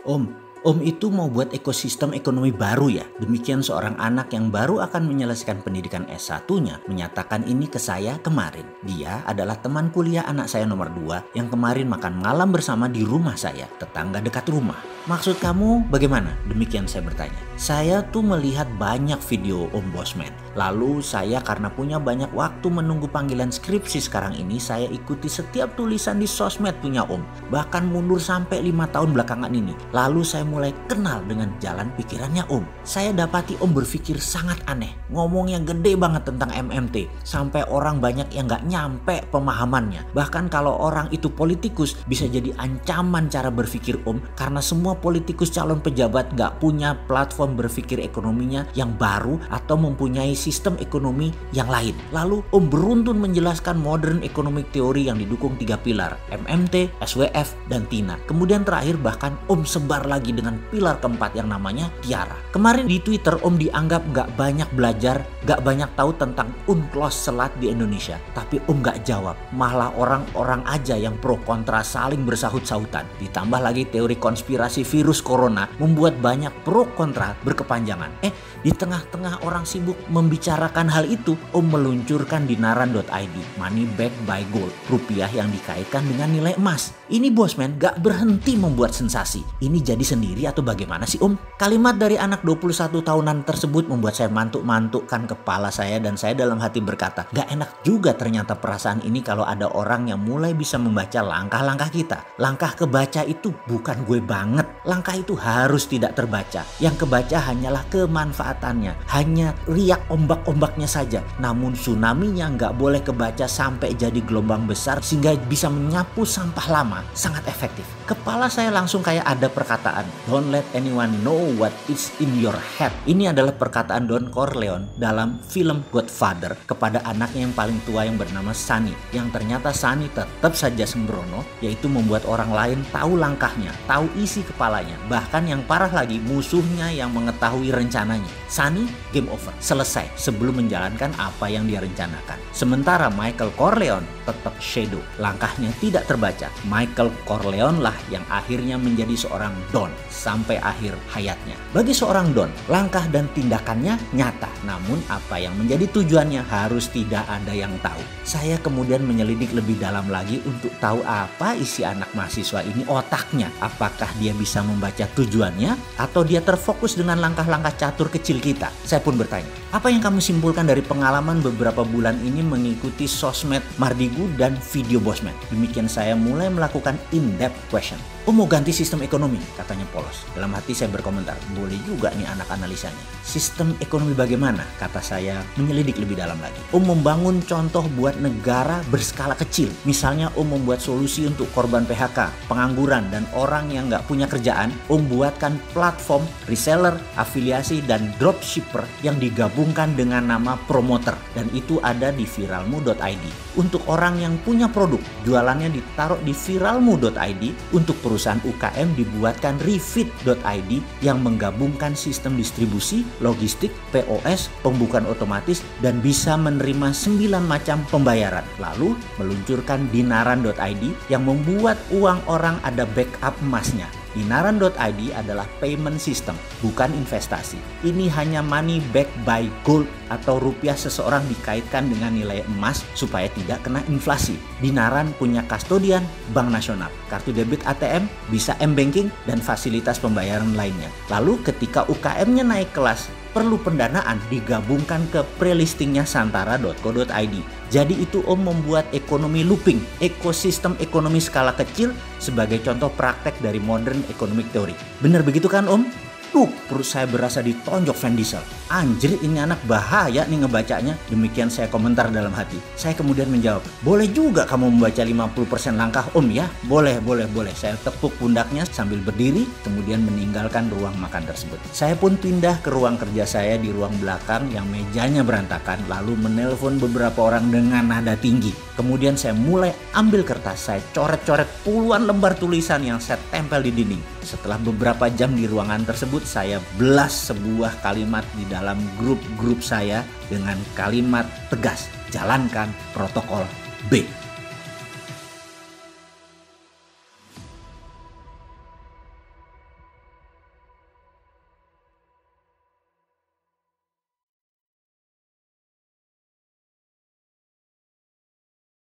Om itu mau buat ekosistem ekonomi baru ya? Demikian seorang anak yang baru akan menyelesaikan pendidikan S1-nya menyatakan ini ke saya kemarin. Dia adalah teman kuliah anak saya nomor 2 yang kemarin makan malam bersama di rumah saya, tetangga dekat rumah. Maksud kamu bagaimana? Demikian saya bertanya. Saya tuh melihat banyak video Om Bosman. Lalu saya karena punya banyak waktu menunggu panggilan skripsi sekarang ini, saya ikuti setiap tulisan di sosmed punya Om. Bahkan mundur sampai 5 tahun belakangan ini. Lalu saya mulai kenal dengan jalan pikirannya Om. Saya dapati Om berpikir sangat aneh. Ngomongnya gede banget tentang MMT. Sampai orang banyak yang gak nyampe pemahamannya. Bahkan kalau orang itu politikus bisa jadi ancaman cara berpikir Om. Karena semua politikus calon pejabat gak punya platform berpikir ekonominya yang baru atau mempunyai sistem ekonomi yang lain. Lalu Om beruntun menjelaskan modern economic theory yang didukung 3 pilar, MMT, SWF, dan TINA. Kemudian terakhir bahkan Om sebar lagi dengan pilar keempat yang namanya Tiara. Kemarin di Twitter Om dianggap gak banyak belajar, gak banyak tahu tentang UNCLOS selat di Indonesia. Tapi Om gak jawab, malah orang-orang aja yang pro kontra saling bersahut-sahutan. Ditambah lagi teori konspirasi virus corona membuat banyak pro kontra berkepanjangan. Di tengah-tengah orang sibuk membicarakan hal itu, Om meluncurkan Dinaran.id, money backed by gold, rupiah yang dikaitkan dengan nilai emas. Ini Bosman gak berhenti membuat sensasi. Ini jadi sendiri atau bagaimana sih Om? Kalimat dari anak 21 tahunan tersebut membuat saya mantuk-mantukkan kepala saya dan saya dalam hati berkata, gak enak juga ternyata perasaan ini kalau ada orang yang mulai bisa membaca langkah-langkah kita. Langkah kebaca itu bukan gue banget. Langkah itu harus tidak terbaca. Yang kebaca hanyalah kemanfaatannya. Hanya riak ombak-ombaknya saja. Namun tsunami-nya nggak boleh kebaca sampai jadi gelombang besar sehingga bisa menyapu sampah lama. Sangat efektif. Kepala saya langsung kayak ada perkataan, don't let anyone know what is in your head. Ini adalah perkataan Don Corleone dalam film Godfather kepada anaknya yang paling tua yang bernama Sonny. Yang ternyata Sonny tetap saja sembrono, yaitu membuat orang lain tahu langkahnya, tahu isi kepalanya. Bahkan yang parah lagi, musuhnya yang mengetahui rencananya. Sonny game over, selesai sebelum menjalankan apa yang dia rencanakan. Sementara Michael Corleone tetap shadow, langkahnya tidak terbaca. Michael Corleone lah yang akhirnya menjadi seorang Don sampai akhir hayatnya. Bagi seorang Don, langkah dan tindakannya nyata, namun apa yang menjadi tujuannya harus tidak ada yang tahu. Saya kemudian menyelidik lebih dalam lagi untuk tahu apa isi anak mahasiswa ini otaknya. Apakah dia bisa membaca tujuannya atau dia terfokus dengan langkah-langkah catur kecil kita? Saya pun bertanya, apa yang kamu simpulkan dari pengalaman beberapa bulan ini mengikuti sosmed Mardigu dan video Bosman? Demikian saya mulai melakukan in-depth question. Mau ganti sistem ekonomi, katanya polos. Dalam hati saya berkomentar, boleh juga nih anak analisanya. Sistem ekonomi bagaimana? Kata saya menyelidik lebih dalam lagi. Membangun contoh buat negara berskala kecil. Misalnya membuat solusi untuk korban PHK, pengangguran, dan orang yang nggak punya kerjaan. Buatkan platform, reseller, afiliasi, dan dropshipper yang digabungkan dengan nama promoter. Dan itu ada di viralmu.id. Untuk orang yang punya produk, jualannya ditaruh di viralmu.id. Untuk perusahaan UKM dibuatkan refit.id yang menggabungkan sistem distribusi, logistik, POS, pembukaan otomatis, dan bisa menerima 9 macam pembayaran. Lalu meluncurkan Dinaran.id yang membuat uang orang ada backup emasnya. Dinaran.id adalah payment system, bukan investasi. Ini hanya money backed by gold atau rupiah seseorang dikaitkan dengan nilai emas supaya tidak kena inflasi. Dinaran punya kastodian Bank Nasional, kartu debit ATM, bisa M-Banking, dan fasilitas pembayaran lainnya. Lalu ketika UKM-nya naik kelas, perlu pendanaan digabungkan ke prelistingnya santara.co.id. Jadi itu membuat ekonomi looping, ekosistem ekonomi skala kecil sebagai contoh praktek dari modern economic theory. Benar begitu kan perut saya berasa ditonjok Van Diesel. Anjir, ini anak bahaya nih ngebacanya. Demikian saya komentar dalam hati. Saya kemudian menjawab, boleh juga kamu membaca 50% langkah ya? Boleh. Saya tepuk pundaknya sambil berdiri, kemudian meninggalkan ruang makan tersebut. Saya pun pindah ke ruang kerja saya di ruang belakang yang mejanya berantakan, lalu menelpon beberapa orang dengan nada tinggi. Kemudian saya mulai ambil kertas, saya coret-coret puluhan lembar tulisan yang saya tempel di dinding. Setelah beberapa jam di ruangan tersebut, saya blast sebuah kalimat di dalam grup-grup saya dengan kalimat tegas, jalankan protokol B.